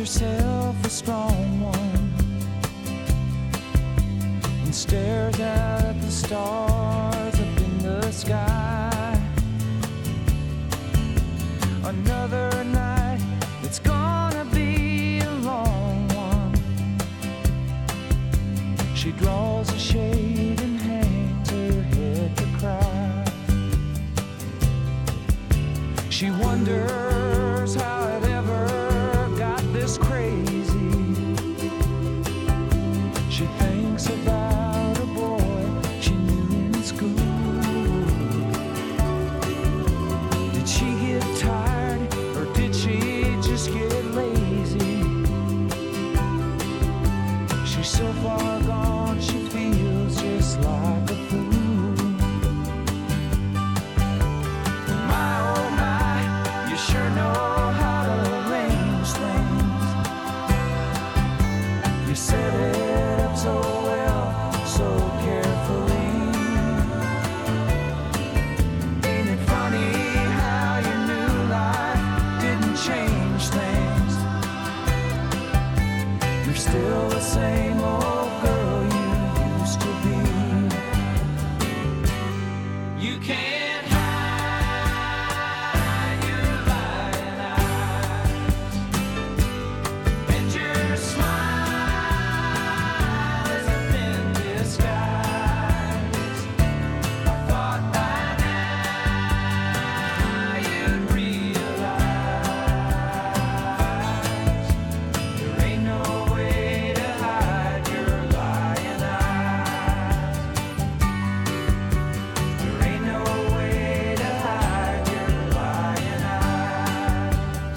herself a strong one and stares out at the stars up in the sky. Another night, it's gonna be a long one. She draws a shade and hangs her head to cry. She wonders how it ever got this crazy. She thinks about a boy she knew in school. Did she get tired or did she just get lazy? She's so far gone, she feels just like a fool. My oh my, you sure know how to arrange things. You set it up so well, so carefully. Ain't it funny how your new life didn't change things? You're still the same old girl you used to be. You can't hide your lying eyes, and your smile is a thin disguise. I thought by now you'd realize there ain't no way to hide your lying eyes. There ain't no way to hide your lying eyes.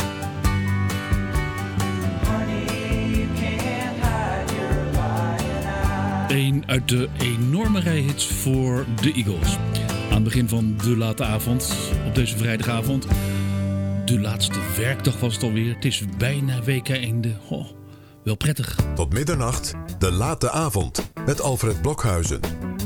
Honey, you can't hide your lying eyes. Een uit de enorme rij hits voor de Eagles. Aan het begin van de late avond, op deze vrijdagavond. De laatste werkdag was het alweer. Het is bijna weekeinde. Oh, wel prettig. Tot middernacht, de late avond met Alfred Blokhuizen.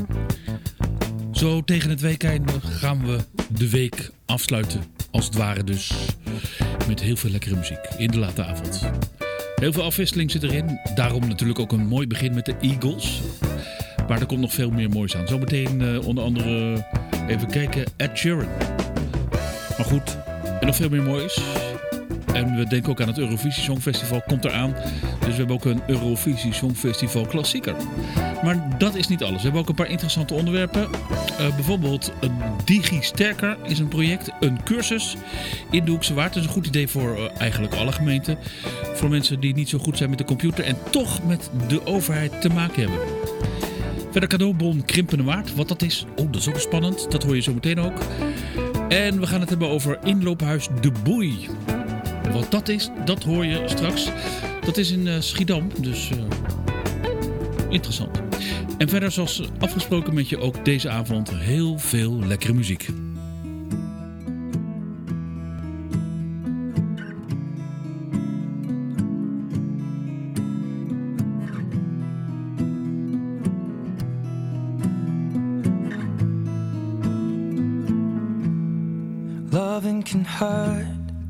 Zo tegen het weekeinde gaan we de week afsluiten. Als het ware dus met heel veel lekkere muziek in de late avond. Heel veel afwisseling zit erin. Daarom natuurlijk ook een mooi begin met de Eagles. Maar er komt nog veel meer moois aan. Zometeen onder andere even kijken, Ed Sheeran. Maar goed, en nog veel meer moois. En we denken ook aan het Eurovisie Songfestival, komt eraan. Dus we hebben ook een Eurovisie Songfestival klassieker. Maar dat is niet alles. We hebben ook een paar interessante onderwerpen. Bijvoorbeeld Digi Sterker is een project, een cursus in de Hoekse Waard. Dat is een goed idee voor eigenlijk alle gemeenten. Voor mensen die niet zo goed zijn met de computer en toch met de overheid te maken hebben. Verder cadeaubon Krimpende Waard. Wat dat is, dat is ook spannend. Dat hoor je zo meteen ook. En we gaan het hebben over inloophuis De Boei. Wat dat is, dat hoor je straks. Dat is in Schiedam, dus interessant. En verder zoals afgesproken met je ook deze avond heel veel lekkere muziek. Loving can hurt.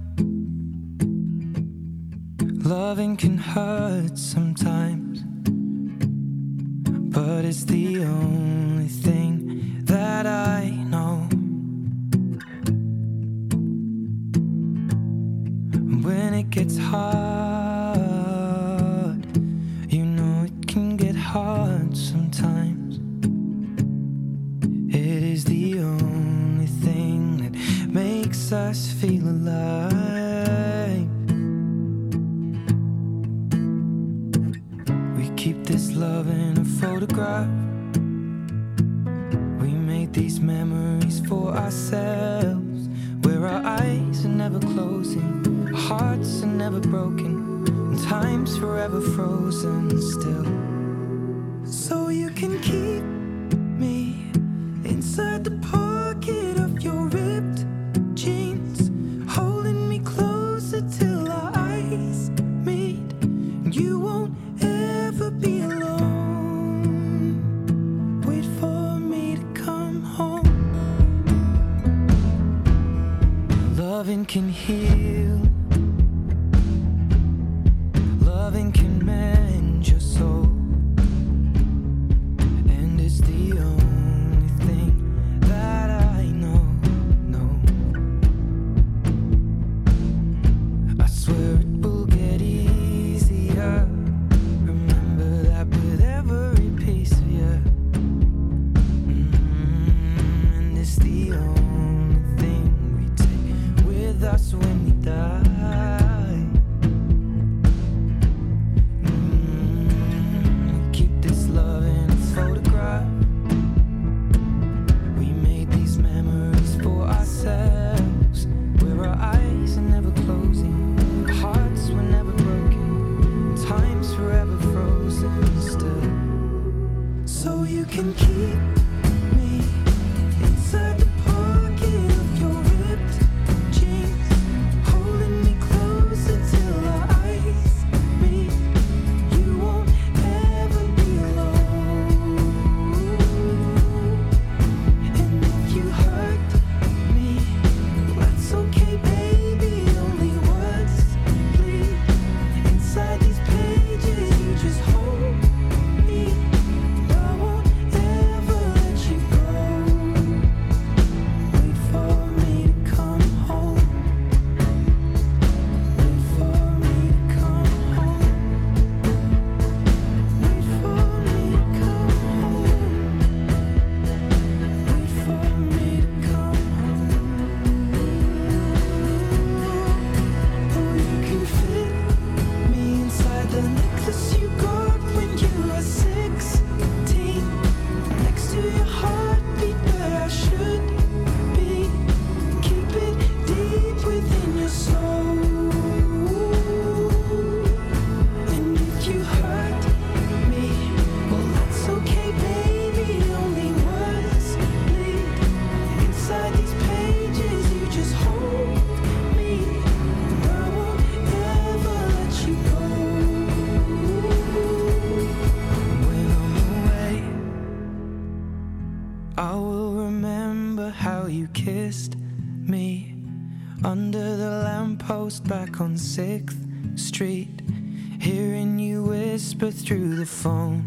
Loving can hurt sometimes, but it's the only thing that I know. When it gets hard, you know it can get hard sometimes. It is the only thing that makes us feel alive. Keep this love in a photograph. We made these memories for ourselves, where our eyes are never closing, our hearts are never broken, and time's forever frozen still. So you can keep me inside the pocket of your ripped jeans, holding me closer till our eyes meet, and you won't ever be alone. Wait for me to come home. Loving can heal. can keep me inside the pocket of your ripped jeans, holding me closer till our eyes meet. You won't ever be alone. And if you hurt me, that's okay, baby. Only words bleed inside these pages. You just hold me. I won't ever let you go. Wait for me to come home. Wait for me to come home. Wait for me to come home. Wait for me to come home. Oh, you can fit me inside the necklace you got when you were 16, next to your heartbeat where I should be. Keep it deep within your soul. And if you hurt me, well, that's okay, baby. Only words bleed inside these pages. You just hold me. I won't ever let you go. When I'm away, I will remember how you kissed me under the lamppost back on 6th Street, hearing you whisper through the phone.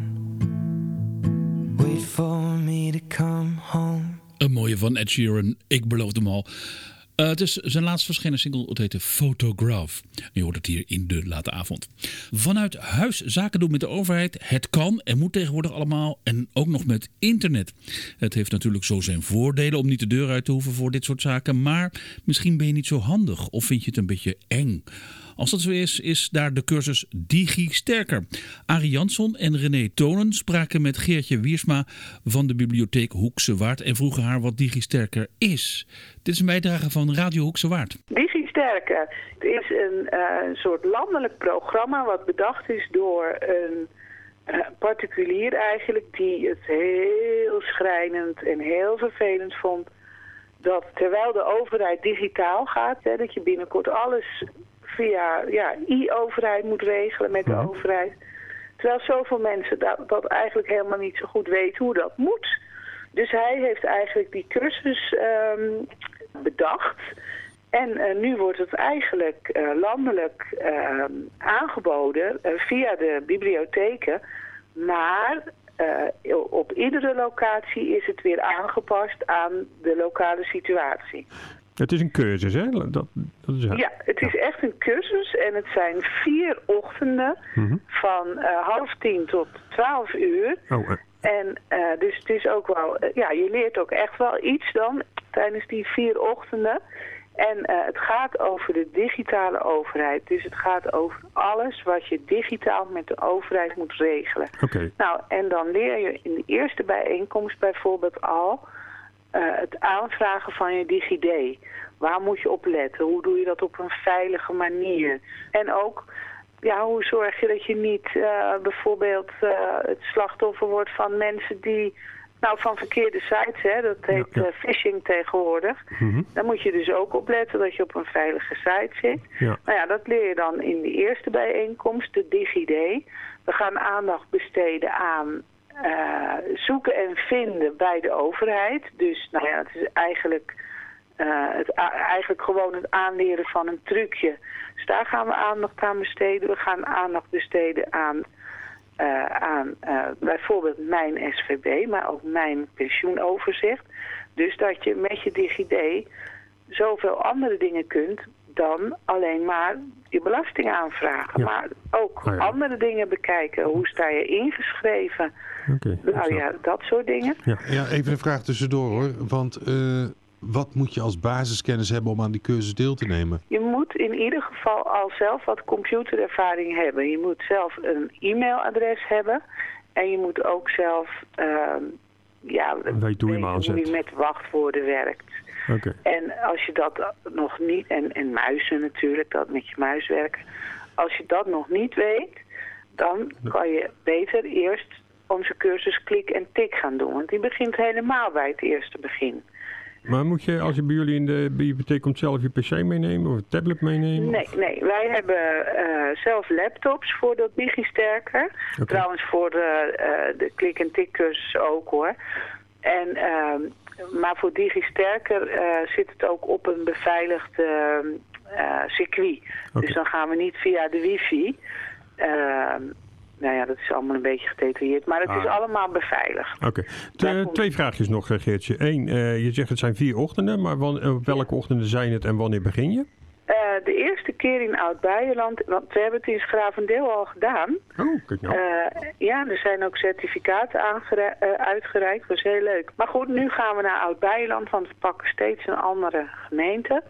Wait for me to come home. Een mooie van Ed Sheeran, ik beloof hem al. Het is zijn laatst verschenen single, het heette Photograph. Je hoort het hier in de late avond. Vanuit huis zaken doen met de overheid. Het kan en moet tegenwoordig allemaal. En ook nog met internet. Het heeft natuurlijk zo zijn voordelen om niet de deur uit te hoeven voor dit soort zaken. Maar misschien ben je niet zo handig of vind je het een beetje eng. Als dat zo is daar de cursus Digi Sterker. Arie Jansson en René Tonen spraken met Geertje Wiersma van de bibliotheek Hoekse Waard en vroegen haar wat Digi Sterker is. Dit is een bijdrage van Radio Hoekse Waard. Digi Sterker is een soort landelijk programma wat bedacht is door een particulier eigenlijk die het heel schrijnend en heel vervelend vond dat terwijl de overheid digitaal gaat, dat je binnenkort alles via e-overheid moet regelen met de overheid. Terwijl zoveel mensen dat eigenlijk helemaal niet zo goed weten hoe dat moet. Dus hij heeft eigenlijk die cursus bedacht. En nu wordt het eigenlijk landelijk aangeboden via de bibliotheken. Maar op iedere locatie is het weer aangepast aan de lokale situatie. Het is een cursus, hè? Dat is ja, het is echt een cursus en het zijn 4 ochtenden van 9:30 tot 12 uur. Oh, En dus het is ook wel, je leert ook echt wel iets dan tijdens die 4 ochtenden. En het gaat over de digitale overheid. Dus het gaat over alles wat je digitaal met de overheid moet regelen. Okay. Nou, en dan leer je in de eerste bijeenkomst bijvoorbeeld al het aanvragen van je DigiD. Waar moet je op letten? Hoe doe je dat op een veilige manier? En ook, hoe zorg je dat je niet bijvoorbeeld het slachtoffer wordt van mensen die van verkeerde sites, hè, dat heet phishing tegenwoordig. Daar moet je dus ook op letten dat je op een veilige site zit. Ja. Nou ja, dat leer je dan in de eerste bijeenkomst, de DigiD. We gaan aandacht besteden aan zoeken en vinden bij de overheid. Dus het is eigenlijk gewoon het aanleren van een trucje. Dus daar gaan we aandacht aan besteden. We gaan aandacht besteden aan bijvoorbeeld mijn SVB, maar ook mijn pensioenoverzicht. Dus dat je met je DigiD zoveel andere dingen kunt dan alleen maar je belasting aanvragen. Ja. Maar ook andere dingen bekijken. Hoe sta je ingeschreven? Dat soort dingen. Ja, even een vraag tussendoor hoor. Want wat moet je als basiskennis hebben om aan die cursus deel te nemen? Je moet in ieder geval al zelf wat computerervaring hebben. Je moet zelf een e-mailadres hebben. En je moet ook zelf weet hoe je met wachtwoorden werkt. Okay. En als je dat nog niet, en muizen natuurlijk, dat met je muis werken. Als je dat nog niet weet, dan kan je beter eerst onze cursus klik en tik gaan doen. Want die begint helemaal bij het eerste begin. Maar moet je, als je bij jullie in de bibliotheek komt, zelf je pc meenemen of een tablet meenemen? Nee. Wij hebben zelf laptops voor dat DigiSterker. Okay. Trouwens voor de klik en tik cursus ook hoor. Maar voor DigiSterker zit het ook op een beveiligd circuit. Okay. Dus dan gaan we niet via de wifi. Nou ja, dat is allemaal een beetje gedetailleerd. Maar het is allemaal beveiligd. Oké. Twee vraagjes nog, Geertje. Eén, je zegt het zijn 4 ochtenden. Maar op welke ochtenden zijn het en wanneer begin je? De eerste keer in Oud-Beijerland, want we hebben het in Schravendeel al gedaan. Oh, kijk nou. Ja, er zijn ook certificaten uitgereikt. Dat is heel leuk. Maar goed, nu gaan we naar Oud-Beijerland, want we pakken steeds een andere gemeente.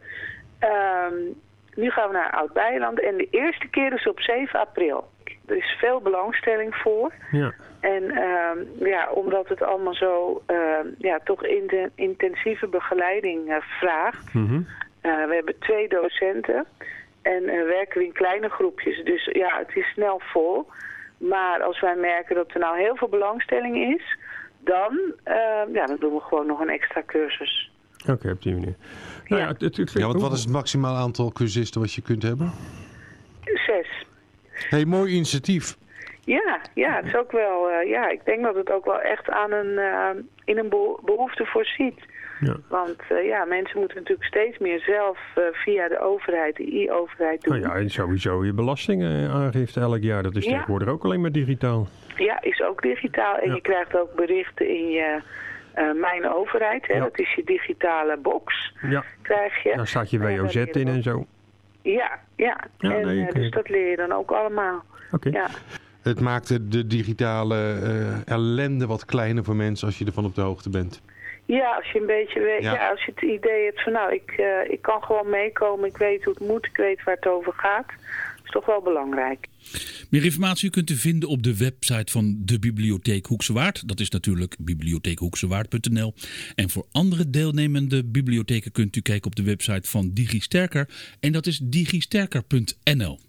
Nu gaan we naar Oud-Beijerland en de eerste keer is op 7 april. Er is veel belangstelling voor. Ja. En omdat het allemaal zo toch intensieve begeleiding vraagt. Mm-hmm. We hebben 2 docenten en werken we in kleine groepjes. Dus ja, het is snel vol. Maar als wij merken dat er nou heel veel belangstelling is, dan doen we gewoon nog een extra cursus. Oké, op die manier. Nou want wat is het maximaal aantal cursisten wat je kunt hebben? 6. Hey, mooi initiatief. Ja, het is ook wel. Ik denk dat het ook wel echt aan in een behoefte voorziet. Ja. Want mensen moeten natuurlijk steeds meer zelf via de overheid, de e-overheid doen. Nou ja, en sowieso je belastingaangifte elk jaar. Dat is tegenwoordig ook alleen maar digitaal. Ja, is ook digitaal. En je krijgt ook berichten in je Mijn Overheid. Hè? Ja. Dat is je digitale box. Ja. Krijg je. Daar staat je WOZ in en zo. Ja. Dus dat leer je dan ook allemaal. Okay. Ja. Het maakt de digitale ellende wat kleiner voor mensen als je ervan op de hoogte bent. Ja, als je een beetje weet, als je het idee hebt van ik kan gewoon meekomen, ik weet hoe het moet, ik weet waar het over gaat. Dat is toch wel belangrijk. Meer informatie kunt u vinden op de website van de Bibliotheek Hoekse Waard. Dat is natuurlijk bibliotheekhoeksewaard.nl. En voor andere deelnemende bibliotheken kunt u kijken op de website van DigiSterker. En dat is digisterker.nl.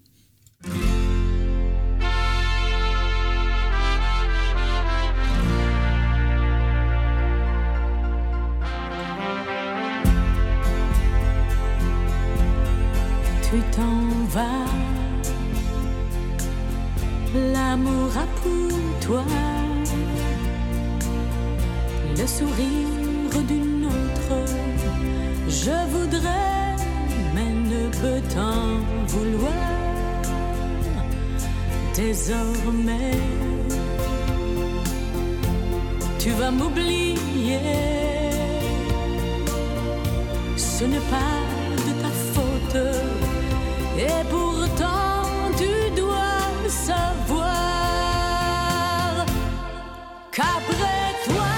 Tu t'en vas, l'amour a pour toi le sourire d'une autre. Je voudrais, mais ne peux t'en vouloir. Désormais, tu vas m'oublier. Ce n'est pas de ta faute. Et pourtant tu dois savoir qu'après toi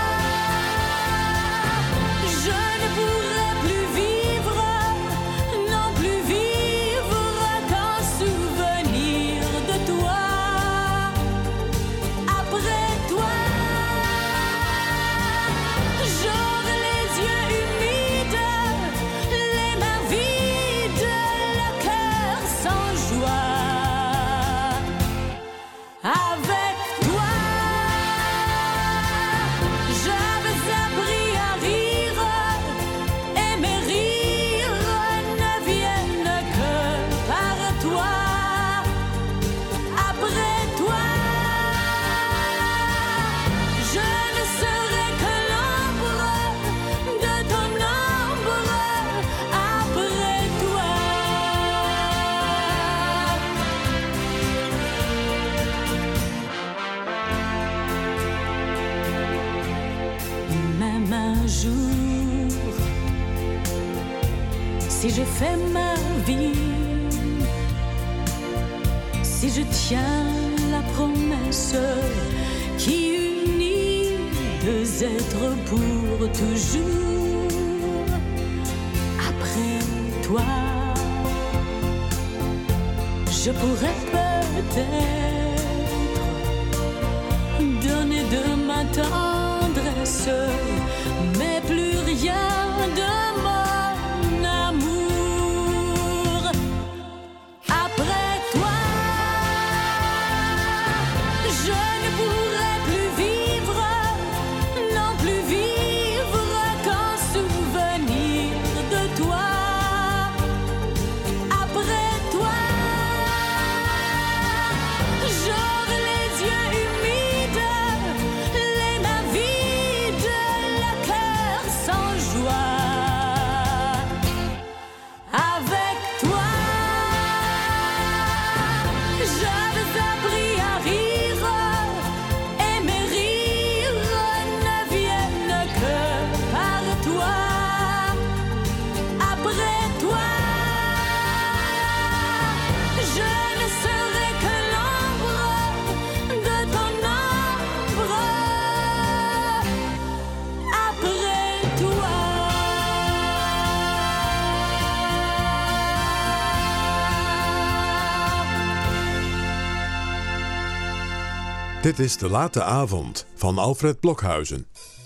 je ne pourrai plus vivre, non plus vivre qu'en souvenir de toi. Après toi j'aurai les yeux humides, les mains vides, sans joie. Avec toi, j'avais appris à rire, et mes rires ne viennent que par toi. Après toi, je ne serai que l'ombre de ton ombre. Après toi. Même un jour, si je fais ma vie, si je tiens la promesse qui unit 2 êtres pour toujours, après toi, je pourrais peut-être donner de ma tendresse, mais plus rien de mon amour. Après toi, je ne pourrai plus Dit is De Late Avond van Alfred Blokhuizen.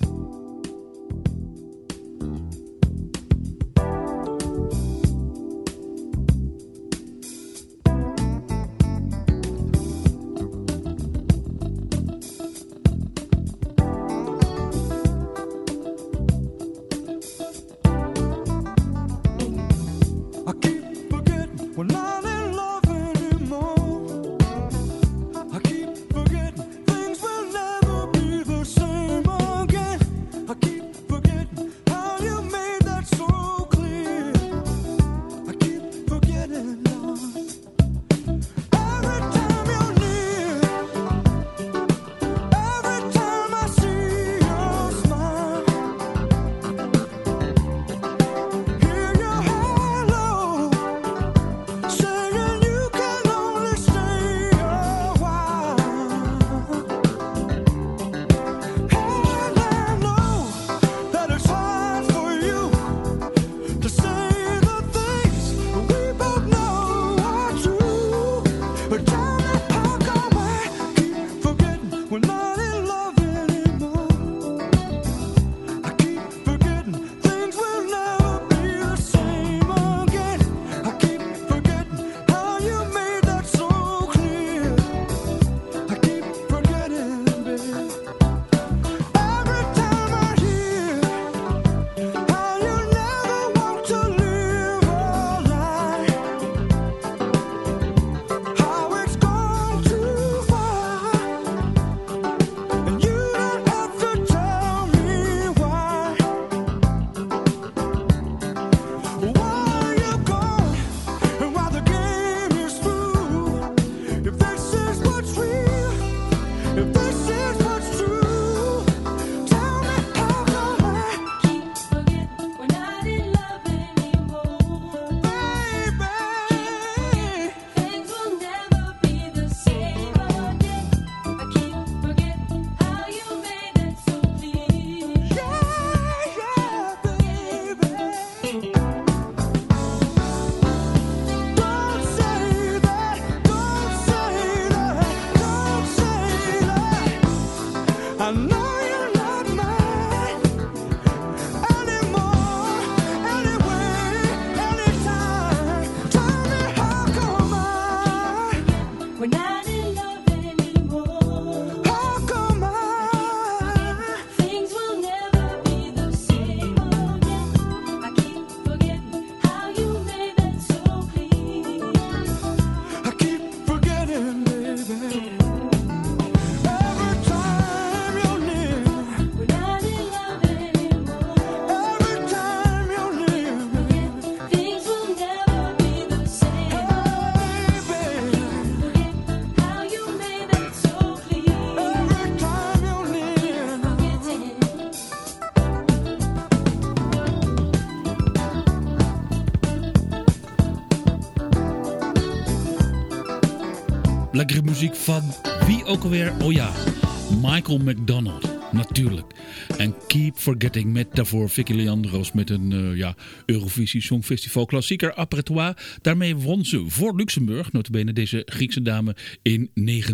Lekkere muziek van wie ook alweer? Oh ja, Michael McDonald, natuurlijk. En Keep Forgetting met daarvoor Vicky Leandros met een Eurovisie Songfestival klassieker Après Toi. Daarmee won ze voor Luxemburg, notabene deze Griekse dame, in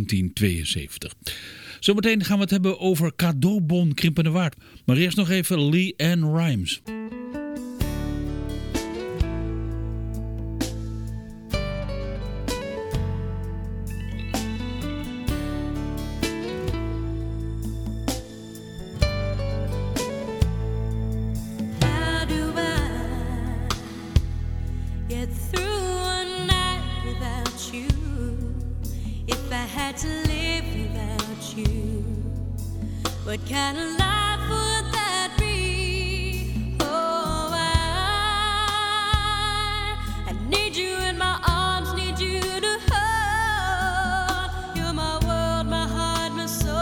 1972. Zometeen gaan we het hebben over cadeaubon Krimpende Waard. Maar eerst nog even Lee Ann Rimes. What kind of life would that be? Oh, I need you in my arms, need you to hold. You're my world, my heart, my soul.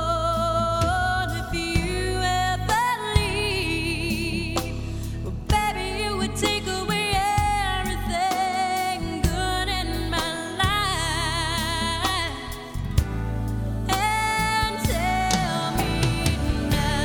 If you ever leave, well, baby, you would take away everything good in my life. And tell me now.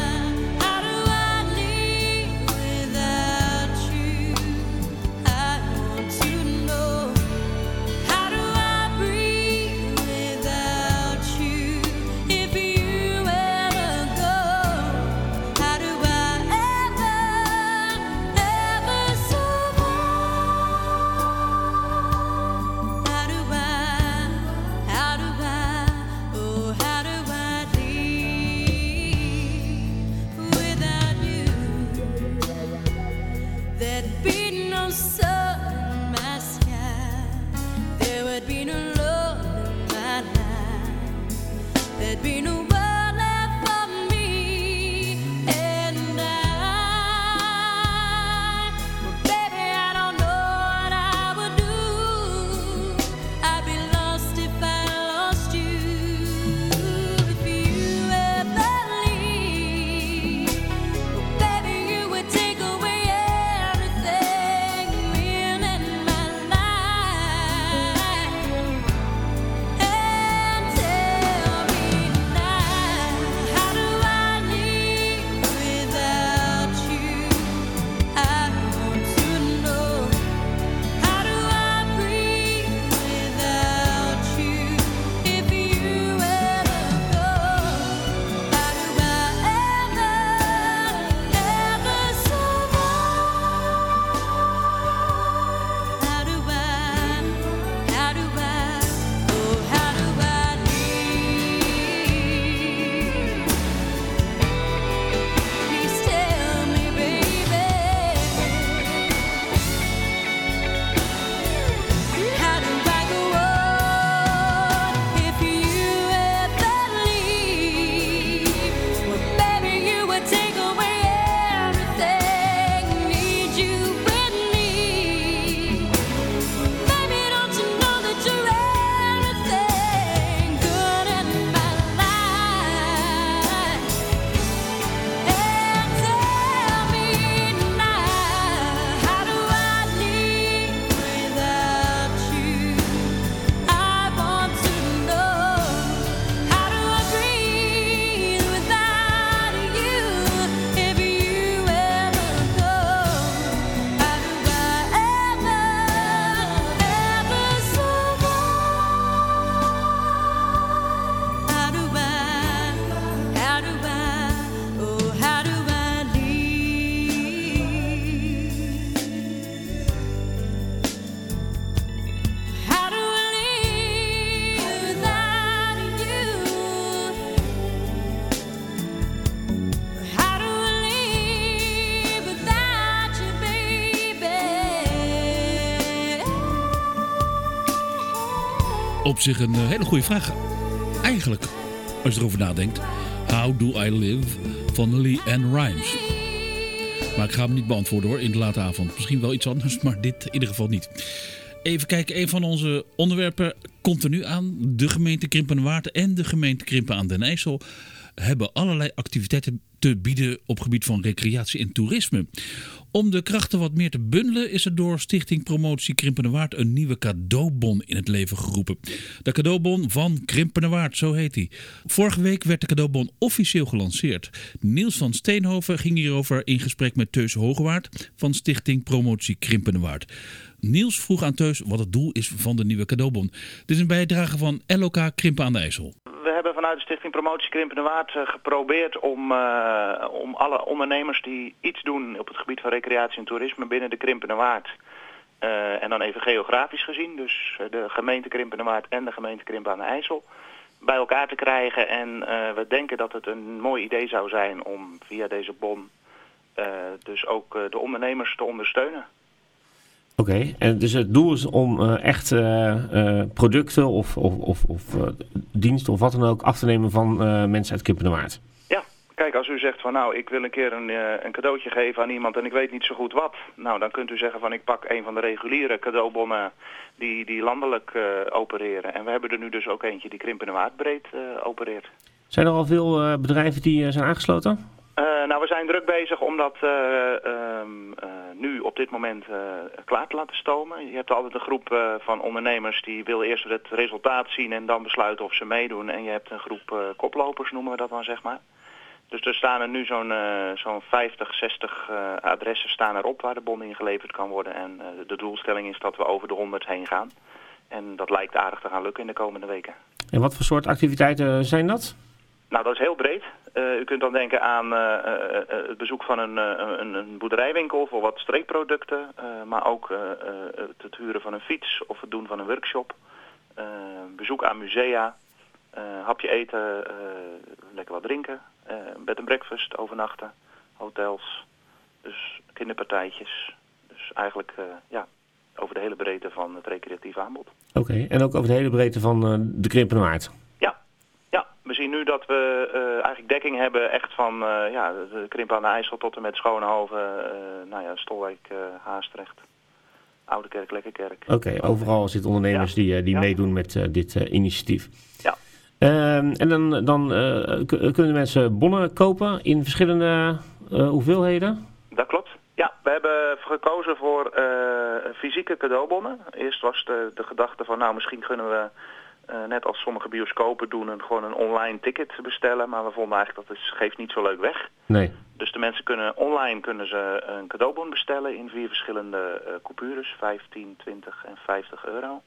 Op zich een hele goede vraag. Eigenlijk, als je erover nadenkt. How do I live van LeAnn Rimes. Maar ik ga hem niet beantwoorden hoor, in de late avond. Misschien wel iets anders, maar dit in ieder geval niet. Even kijken, een van onze onderwerpen komt er nu aan. De gemeente Krimpenerwaard en de gemeente Krimpen aan den IJssel hebben allerlei activiteiten te bieden op gebied van recreatie en toerisme. Om de krachten wat meer te bundelen is er door Stichting Promotie Krimpenerwaard een nieuwe cadeaubon in het leven geroepen. De cadeaubon van Krimpenerwaard, zo heet die. Vorige week werd de cadeaubon officieel gelanceerd. Niels van Steenhoven ging hierover in gesprek met Teus Hogewaard van Stichting Promotie Krimpenerwaard. Niels vroeg aan Teus wat het doel is van de nieuwe cadeaubon. Dit is een bijdrage van LOK Krimpen aan de IJssel. We hebben vanuit de Stichting Promotie Krimpenerwaard geprobeerd om alle ondernemers die iets doen op het gebied van recreatie en toerisme binnen de Krimpenerwaard. En dan even geografisch gezien, dus de gemeente Krimpenerwaard en de gemeente Krimpen aan de IJssel, bij elkaar te krijgen. En we denken dat het een mooi idee zou zijn om via deze bon dus ook de ondernemers te ondersteunen. Oké, en dus het doel is om echt producten of diensten of wat dan ook af te nemen van mensen uit Krimpenerwaard. Ja, kijk, als u zegt van nou, ik wil een keer een cadeautje geven aan iemand en ik weet niet zo goed wat. Nou, dan kunt u zeggen van ik pak een van de reguliere cadeaubonnen die landelijk opereren. En we hebben er nu dus ook eentje die Krimpenerwaard breed opereert. Zijn er al veel bedrijven die zijn aangesloten? Nou, we zijn druk bezig om dat nu op dit moment klaar te laten stomen. Je hebt altijd een groep van ondernemers die wil eerst het resultaat zien en dan besluiten of ze meedoen. En je hebt een groep koplopers, noemen we dat dan, zeg maar. Dus er staan er nu zo'n 50, 60 adressen staan erop waar de bon ingeleverd kan worden. En de doelstelling is dat we over de 100 heen gaan. En dat lijkt aardig te gaan lukken in de komende weken. En wat voor soort activiteiten zijn dat? Nou, dat is heel breed. U kunt dan denken aan het bezoek van een boerderijwinkel voor wat streekproducten. Maar ook het huren van een fiets of het doen van een workshop. Bezoek aan musea. Hapje eten, lekker wat drinken. Bed and breakfast, overnachten. Hotels. Dus kinderpartijtjes. Dus eigenlijk over de hele breedte van het recreatief aanbod. Oké, en ook over de hele breedte van de Krimpenerwaard? We zien nu dat we eigenlijk dekking hebben echt van de Krimpen aan de IJssel tot en met Schoonhoven, Stolwijk, Haastrecht, Oudekerk, Lekkerkerk. Oké, overal zitten ondernemers die meedoen met dit initiatief. Ja. En dan kunnen mensen bonnen kopen in verschillende hoeveelheden? Dat klopt. Ja, we hebben gekozen voor fysieke cadeaubonnen. Eerst was de gedachte van nou misschien kunnen we net als sommige bioscopen doen gewoon een online ticket bestellen. Maar we vonden eigenlijk dat geeft niet zo leuk weg. Nee. Dus de mensen kunnen een cadeaubon bestellen in 4 verschillende coupures. 15, 20 en 50 euro.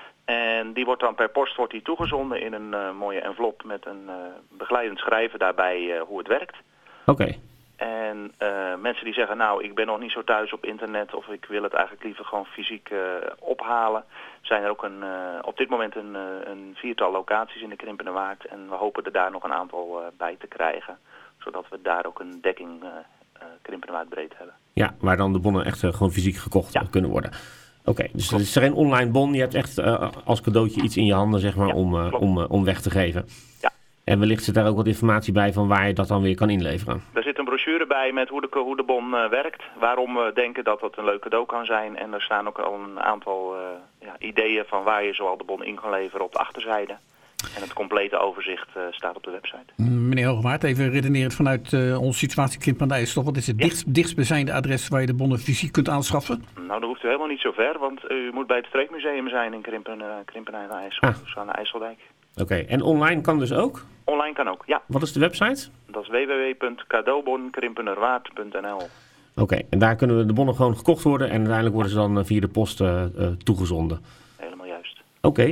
En die wordt dan per post toegezonden in een mooie envelop met een begeleidend schrijven daarbij hoe het werkt. Oké. En mensen die zeggen, nou, ik ben nog niet zo thuis op internet of ik wil het eigenlijk liever gewoon fysiek ophalen, zijn er ook op dit moment een 4-tal locaties in de Krimpenerwaard. En we hopen er daar nog een aantal bij te krijgen, zodat we daar ook een dekking Krimpenerwaard breed hebben. Ja, waar dan de bonnen echt gewoon fysiek gekocht kunnen worden. Oké, dus het is geen online bon, je hebt echt als cadeautje iets in je handen, zeg maar, om weg te geven. Ja. En wellicht zit daar ook wat informatie bij van waar je dat dan weer kan inleveren. Er zit een brochure bij met hoe de bon werkt. Waarom we denken dat dat een leuk cadeau kan zijn. En er staan ook al een aantal ideeën van waar je zoal de bon in kan leveren op de achterzijde. En het complete overzicht staat op de website. Meneer Hogewaard, even redenerend vanuit onze situatie Krimpen aan de IJssel. Wat is het dichtstbijzijnde adres waar je de bonnen fysiek kunt aanschaffen? Nou, dan hoeft u helemaal niet zo ver, want u moet bij het Streekmuseum zijn in Krimpen aan de IJssel. Dus aan de IJsseldijk. Oké, en online kan dus ook? Online kan ook, ja. Wat is de website? Dat is www.cadeaubonkrimpenerwaard.nl. Oké, en daar kunnen de bonnen gewoon gekocht worden en uiteindelijk worden ze dan via de post toegezonden. Helemaal juist. Oké,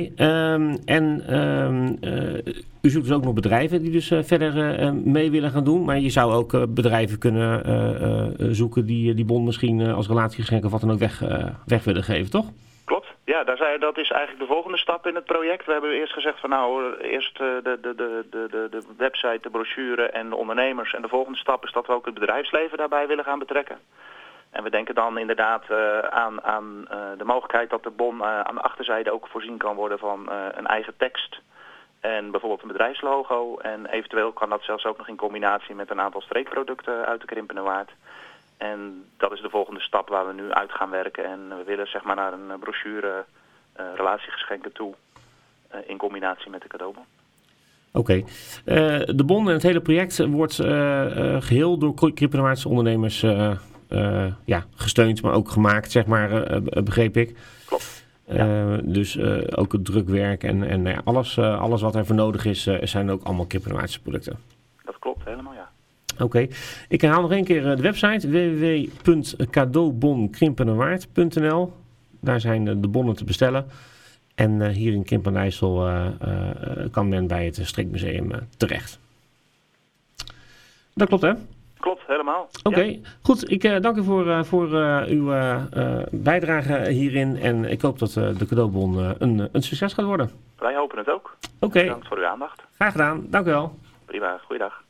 u zoekt dus ook nog bedrijven die dus verder mee willen gaan doen, maar je zou ook bedrijven kunnen zoeken die bon misschien als relatiegeschenk of wat dan ook weg willen geven, toch? Klopt. Ja, dat is eigenlijk de volgende stap in het project. We hebben eerst gezegd van nou, eerst de website, de brochure en de ondernemers. En de volgende stap is dat we ook het bedrijfsleven daarbij willen gaan betrekken. En we denken dan inderdaad aan de mogelijkheid dat de bon aan de achterzijde ook voorzien kan worden van een eigen tekst. En bijvoorbeeld een bedrijfslogo. En eventueel kan dat zelfs ook nog in combinatie met een aantal streekproducten uit de Krimpende Waard. En dat is de volgende stap waar we nu uit gaan werken. En we willen zeg maar naar een brochure relatiegeschenken toe in combinatie met de cadeaubon. Oké. De bon en het hele project wordt geheel door Krimpende ondernemers gesteund, maar ook gemaakt, zeg maar, begreep ik. Klopt. Ja. Dus ook het drukwerk en alles wat er voor nodig is, zijn ook allemaal Krimpende producten. Dat klopt, helemaal ja. Oké. Ik herhaal nog een keer de website www.cadeaubonkrimpendewaard.nl. Daar zijn de bonnen te bestellen. En hier in Krimpende IJssel kan men bij het Streekmuseum terecht. Dat klopt, hè? Klopt, helemaal. Oké, ja. Goed. Ik dank u voor uw bijdrage hierin. En ik hoop dat de cadeaubon een succes gaat worden. Wij hopen het ook. Oké. Bedankt voor uw aandacht. Graag gedaan. Dank u wel. Prima, goeiedag.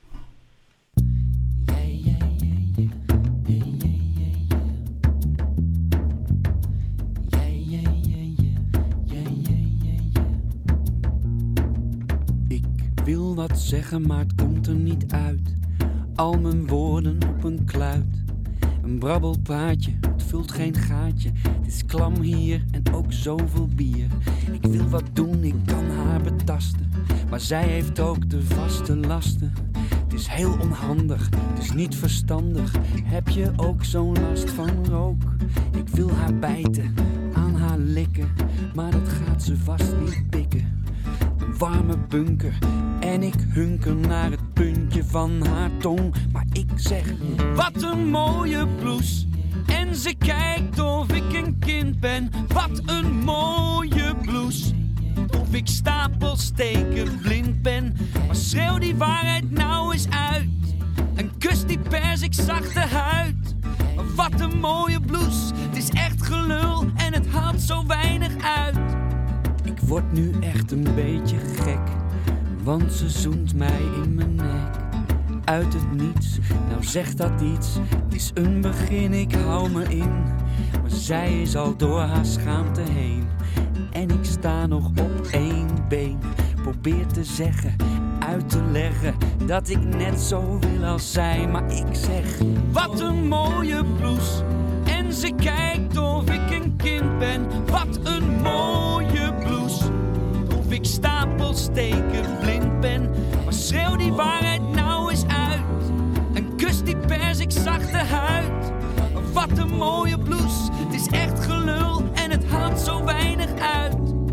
Ik wil wat zeggen, maar het komt er niet uit. Al mijn woorden op een kluit. Een brabbelpraatje, het vult geen gaatje. Het is klam hier en ook zoveel bier. Ik wil wat doen, ik kan haar betasten. Maar zij heeft ook de vaste lasten. Het is heel onhandig, het is niet verstandig. Heb je ook zo'n last van rook? Ik wil haar bijten, aan haar likken. Maar dat gaat ze vast niet pikken. Een warme bunker en ik hunker naar het puntje van haar tong. Maar ik zeg, wat een mooie blouse. En ze kijkt of ik een kind ben. Wat een mooie blouse. Of ik stapelsteken blind ben. Maar schreeuw die waarheid nou eens uit. En kus die perzikzachte huid. Wat een mooie blouse. Het is echt gelul en het haalt zo weinig uit. Ik word nu echt een beetje gek, want ze zoent mij in mijn nek. Uit het niets, nou zegt dat iets, het is een begin, ik hou me in. Maar zij is al door haar schaamte heen. En ik sta nog op één been. Probeer te zeggen, uit te leggen, dat ik net zo wil als zij. Maar ik zeg, wat een mooie blouse. En ze kijkt of ik een kind ben. Wat een mooie blouse. Of ik stapelsteken blind ben. Maar schreeuw die waarheid nou eens uit. En kus die perzikzachte huid. Wat een mooie blouse. Het is echt gelul en het haalt zo weinig uit.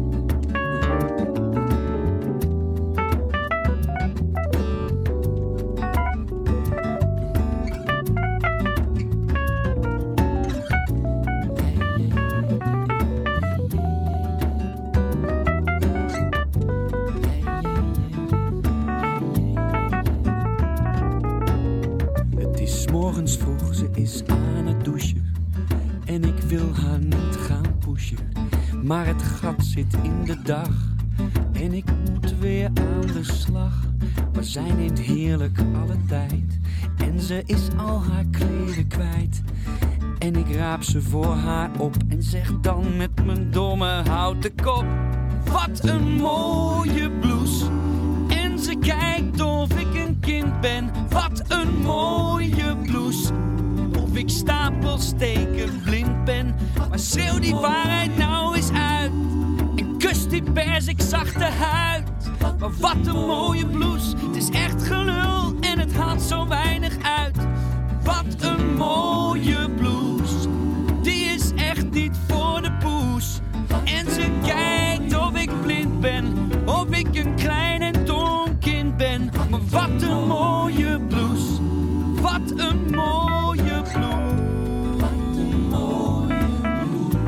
Morgens vroeg, ze is aan het douchen. En ik wil haar niet gaan pushen. Maar het gat zit in de dag. En ik moet weer aan de slag. Maar zij neemt heerlijk alle tijd. En ze is al haar kleren kwijt. En ik raap ze voor haar op. En zeg dan met mijn domme houten kop. Wat een mooie blouse. En ze kijkt of ik een kind ben. Wat een mooie blouse. Of ik stapelsteken blind ben. Maar schreeuw die waarheid nou eens uit. En kus die perzikzachte huid. Maar wat een mooie blouse. Het is echt gelul en het haalt zo weinig uit. Wat een mooie blouse. Die is echt niet voor de poes. En ze kijkt of ik blind ben. Of ik een klein en dom kind ben. Maar wat een mooie blouse. Wat een mooie blouse. Wat een mooie blouse.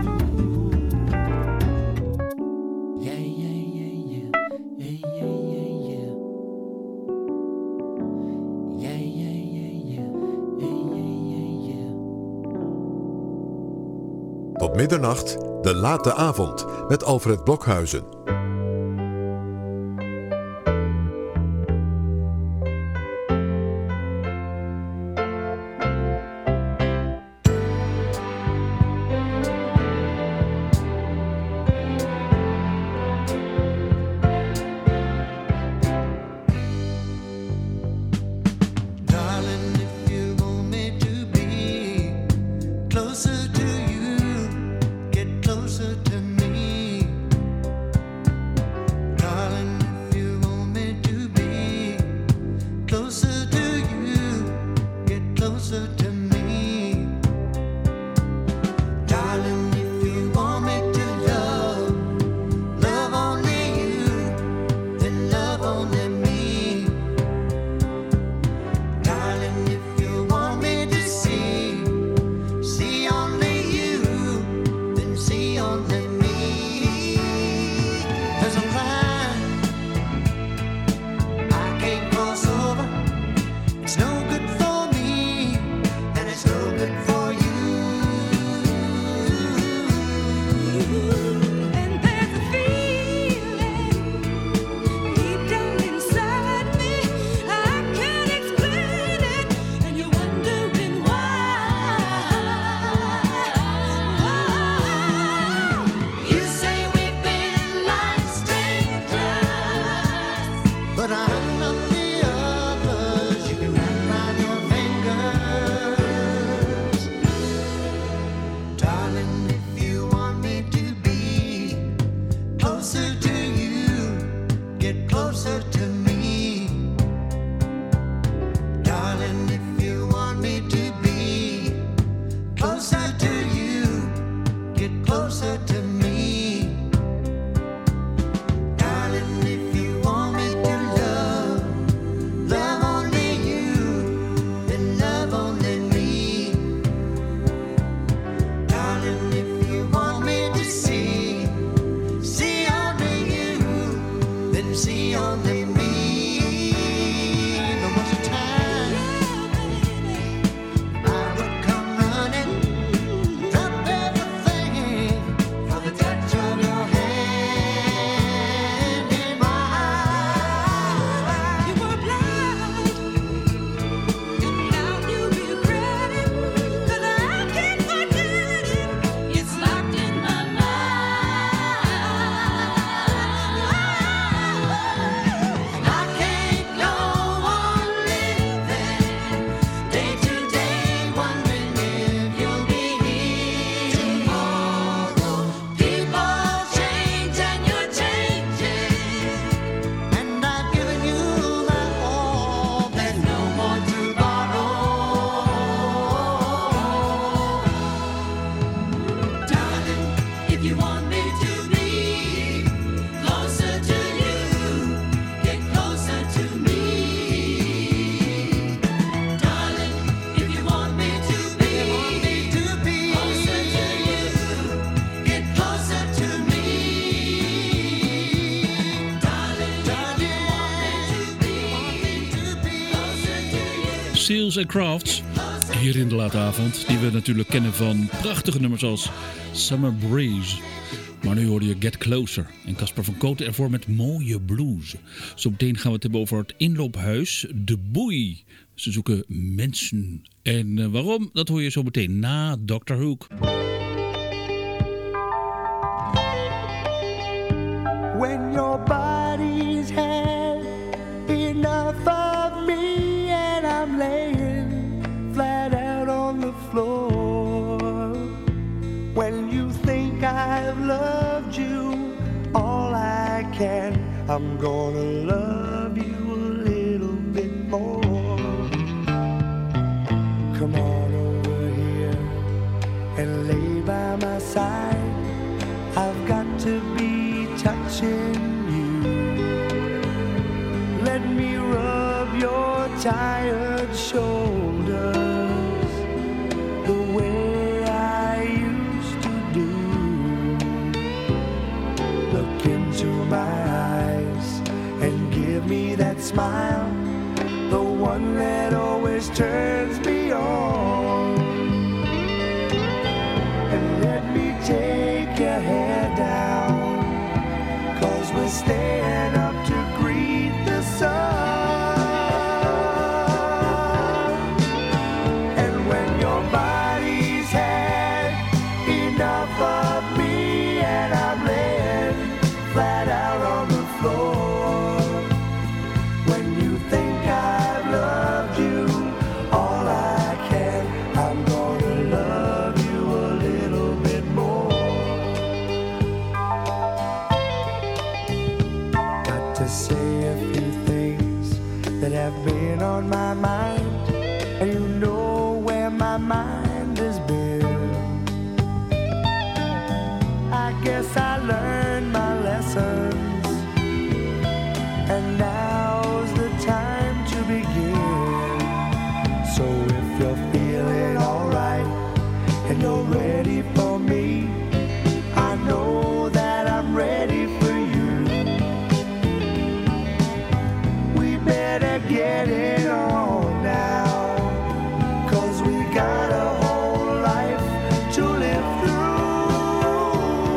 Yeah, yeah, yeah, yeah. Yeah, yeah, yeah, yeah. Yeah, yeah, yeah, yeah. Yeah, yeah, yeah, yeah. Tot middernacht, de late avond met Alfred Blokhuizen. then see only me. There was a time I would come running, drop everything for the touch of your hand in mine. You were blind, and now you regret it, 'cause I can't forget it. It's locked in my mind. I can't go on living day to day, wondering if you'll be here tomorrow. People change and you're changing, and I've given you my all. There's no more to borrow. Darling, if you want me to be closer to you, get closer to me. Darling, if you want me to be closer to you, get closer to me. Darling, if you want me to be closer to you. Seals and Crafts, hier in de late avond, die we natuurlijk kennen van prachtige nummers als Summer Breeze. Maar nu hoorde je Get Closer en Casper van Kooten ervoor met mooie blues. Zo meteen gaan we het hebben over het inloophuis De Boei. Ze zoeken mensen. En waarom, dat hoor je zo meteen na Dr. Hook. When your body's had enough of me and I'm laying flat out on the floor. When you think I've loved you all I can, I'm gonna love you a little bit more. Come on over here and lay by my side. I've got to be touching you. Let me rub your tired shoulders the way I used to do. Look into my eyes and give me that smile, the one that always turns me on. And let me take your hair down, 'cause we're staying up to greet the sun. And when your body's had enough of me and I'm laying flat out on the floor, when you think I've loved you all I can, I'm gonna love you a little bit more. Got to say a few things that have been on my mind, and you know where my mind has been. I guess I learned my lessons, and now's the time to begin. So if you're feeling alright and you're ready for me, I know that I'm ready for you. We better get it on now, 'cause we got a whole life to live through.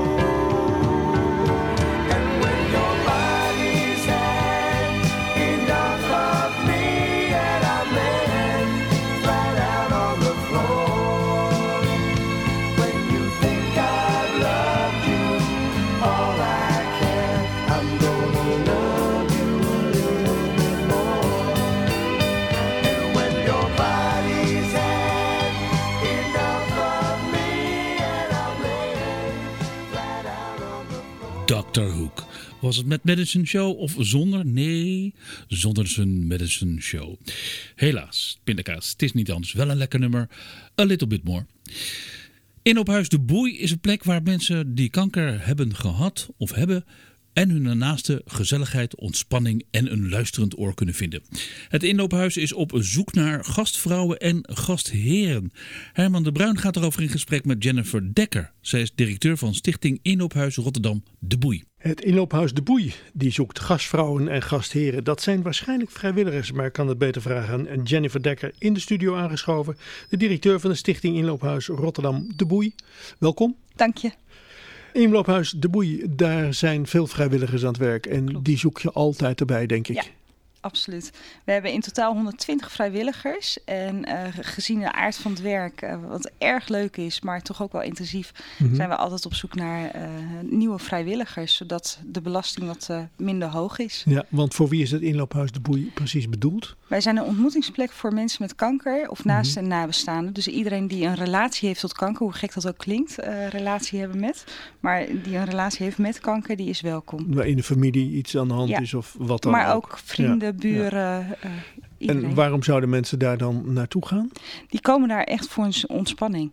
And when your body's had enough of me and I'm laying flat out on the floor, when you think I've loved you all I can, I'm gonna love you a little bit more. And when your body's had enough of me and I'm laying flat out on the floor. Dr. Hook. Was het met Medicine Show of zonder? Nee, zonder zijn Medicine Show. Helaas, pindakaas, het is niet anders. Wel een lekker nummer. A Little Bit More. Inloophuis De Boei is een plek waar mensen die kanker hebben gehad of hebben en hun naaste gezelligheid, ontspanning en een luisterend oor kunnen vinden. Het inloophuis is op zoek naar gastvrouwen en gastheren. Herman de Bruin gaat erover in gesprek met Jennifer Dekker. Zij is directeur van Stichting Inloophuis Rotterdam De Boei. Het inloophuis De Boei die zoekt gastvrouwen en gastheren. Dat zijn waarschijnlijk vrijwilligers, maar ik kan het beter vragen aan Jennifer Dekker, in de studio aangeschoven. De directeur van de Stichting Inloophuis Rotterdam De Boei. Welkom. Dank je. Inloophuis De Boei, daar zijn veel vrijwilligers aan het werk en Klopt. Die zoek je altijd erbij, denk ik. Ja. Absoluut. We hebben in totaal 120 vrijwilligers. En gezien de aard van het werk, wat erg leuk is, maar toch ook wel intensief, zijn we altijd op zoek naar nieuwe vrijwilligers, zodat de belasting wat minder hoog is. Ja, want voor wie is het inloophuis De Boei precies bedoeld? Wij zijn een ontmoetingsplek voor mensen met kanker of naast en nabestaanden. Dus iedereen die een relatie heeft tot kanker, hoe gek dat ook klinkt, relatie hebben met, maar die een relatie heeft met kanker, die is welkom. Waar in de familie iets aan de hand is of wat dan maar ook vrienden, buren, iedereen. En waarom zouden mensen daar dan naartoe gaan? Die komen daar echt voor een ontspanning.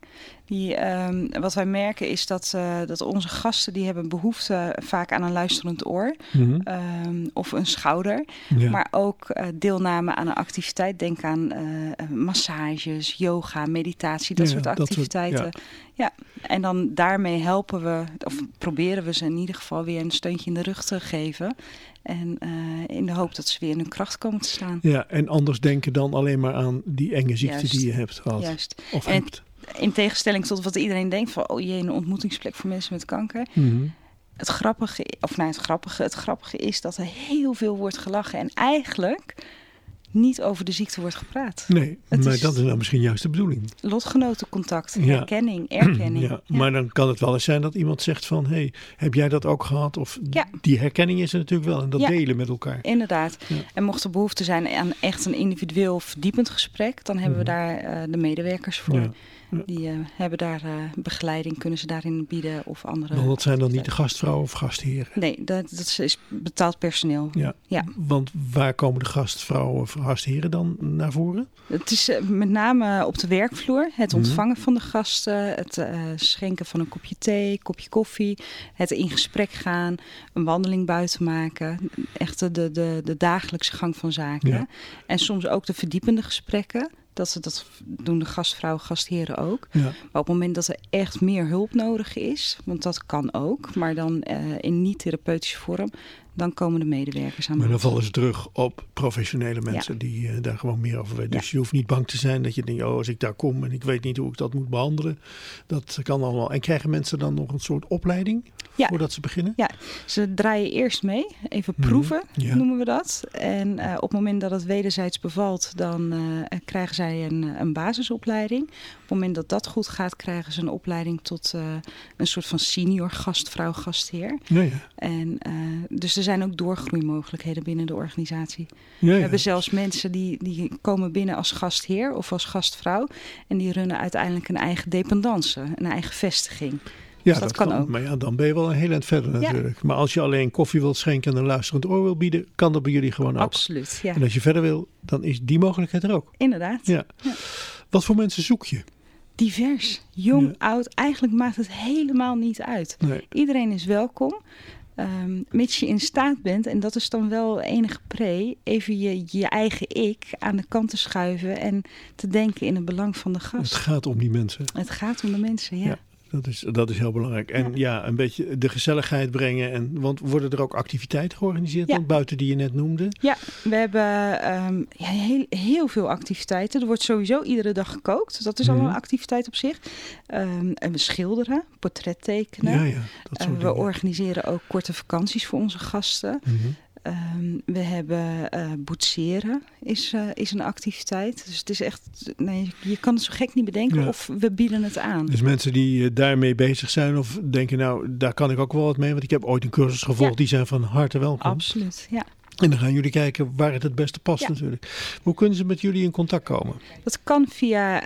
Wat wij merken is dat onze gasten die hebben behoefte vaak aan een luisterend oor of een schouder. Ja. Maar ook deelname aan een activiteit. Denk aan massages, yoga, meditatie, dat soort activiteiten. Ja. En dan daarmee helpen we, of proberen we ze in ieder geval weer een steuntje in de rug te geven. En in de hoop dat ze weer in hun kracht komen te staan. Ja, en anders denken dan alleen maar aan die enge ziekte die je hebt gehad. Juist. Of en hebt. In tegenstelling tot wat iedereen denkt van, oh jee, een ontmoetingsplek voor mensen met kanker. Het grappige is dat er heel veel wordt gelachen en eigenlijk niet over de ziekte wordt gepraat. Nee, maar dat is nou misschien juist de bedoeling. Lotgenotencontact, herkenning, erkenning. Ja. Maar dan kan het wel eens zijn dat iemand zegt van, hey, heb jij dat ook gehad? Of die herkenning is er natuurlijk wel en dat delen met elkaar. Inderdaad. Ja. En mocht er behoefte zijn aan echt een individueel verdiepend gesprek, dan hebben we daar de medewerkers voor. Ja. Die hebben daar begeleiding, kunnen ze daarin bieden of andere. Want dat zijn dan niet de gastvrouwen of gastheren? Nee, dat is betaald personeel. Ja. Want waar komen de gastvrouwen of gastheren dan naar voren? Het is met name op de werkvloer. Het ontvangen van de gasten, het schenken van een kopje thee, kopje koffie, het in gesprek gaan, een wandeling buiten maken. Echt de dagelijkse gang van zaken. Ja. En soms ook de verdiepende gesprekken. Dat doen de gastvrouwen, gastheren ook. Ja. Maar op het moment dat er echt meer hulp nodig is, want dat kan ook, maar dan in niet-therapeutische vorm, dan komen de medewerkers aan. Maar dan vallen ze terug op professionele mensen die daar gewoon meer over weten. Dus je hoeft niet bang te zijn dat je denkt, als ik daar kom en ik weet niet hoe ik dat moet behandelen. Dat kan allemaal. En krijgen mensen dan nog een soort opleiding voordat ze beginnen? Ja, ze draaien eerst mee. Even proeven noemen we dat. En op het moment dat het wederzijds bevalt, dan krijgen zij een basisopleiding. Op het moment dat dat goed gaat, krijgen ze een opleiding tot een soort van senior gastvrouw, gastheer. Ja. En dus er zijn ook doorgroeimogelijkheden binnen de organisatie. We hebben zelfs mensen die komen binnen als gastheer of als gastvrouw. En die runnen uiteindelijk een eigen dependance, een eigen vestiging. Ja, dus dat kan ook. Maar dan ben je wel een heel eind verder natuurlijk. Maar als je alleen koffie wilt schenken en een luisterend oor wil bieden, kan dat bij jullie gewoon ook. Absoluut, ja. En als je verder wil, dan is die mogelijkheid er ook. Inderdaad. Ja. Wat voor mensen zoek je? Divers, jong, oud. Eigenlijk maakt het helemaal niet uit. Nee. Iedereen is welkom. Mits je in staat bent, en dat is dan wel enige pre, even je eigen ik aan de kant te schuiven en te denken in het belang van de gast. Het gaat om die mensen. Het gaat om de mensen, ja. Dat is heel belangrijk. En een beetje de gezelligheid brengen. Want worden er ook activiteiten georganiseerd dan, buiten die je net noemde? Ja, we hebben heel veel activiteiten. Er wordt sowieso iedere dag gekookt. Dat is al een activiteit op zich. En we schilderen, portrettekenen. We organiseren ook korte vakanties voor onze gasten. We hebben boetseren is een activiteit. Dus het is echt, je kan het zo gek niet bedenken of we bieden het aan. Dus mensen die daarmee bezig zijn of denken, nou daar kan ik ook wel wat mee. Want ik heb ooit een cursus gevolgd, die zijn van harte welkom. Absoluut, ja. En dan gaan jullie kijken waar het beste past natuurlijk. Hoe kunnen ze met jullie in contact komen? Dat kan via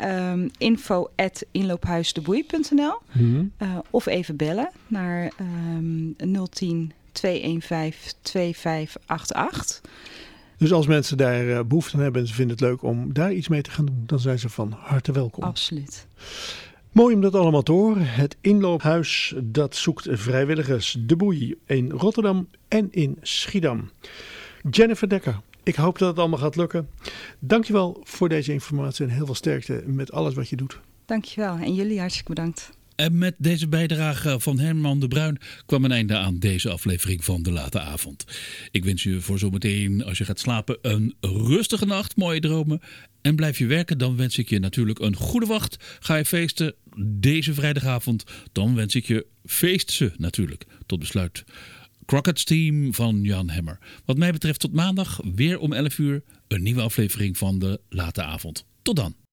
info@inloophuisdeboei.nl of even bellen naar 010 215 2588. Dus als mensen daar behoefte aan hebben en ze vinden het leuk om daar iets mee te gaan doen, dan zijn ze van harte welkom. Absoluut. Mooi om dat allemaal te horen. Het inloophuis dat zoekt vrijwilligers. De Boei in Rotterdam en in Schiedam. Jennifer Dekker, ik hoop dat het allemaal gaat lukken. Dankjewel voor deze informatie en heel veel sterkte met alles wat je doet. Dankjewel. En jullie hartstikke bedankt. En met deze bijdrage van Herman de Bruin kwam een einde aan deze aflevering van De Late Avond. Ik wens je voor zometeen, als je gaat slapen, een rustige nacht, mooie dromen. En blijf je werken, dan wens ik je natuurlijk een goede wacht. Ga je feesten deze vrijdagavond, dan wens ik je feest ze natuurlijk. Tot besluit Crockett's Team van Jan Hemmer. Wat mij betreft tot maandag, weer om 11 uur, een nieuwe aflevering van De Late Avond. Tot dan.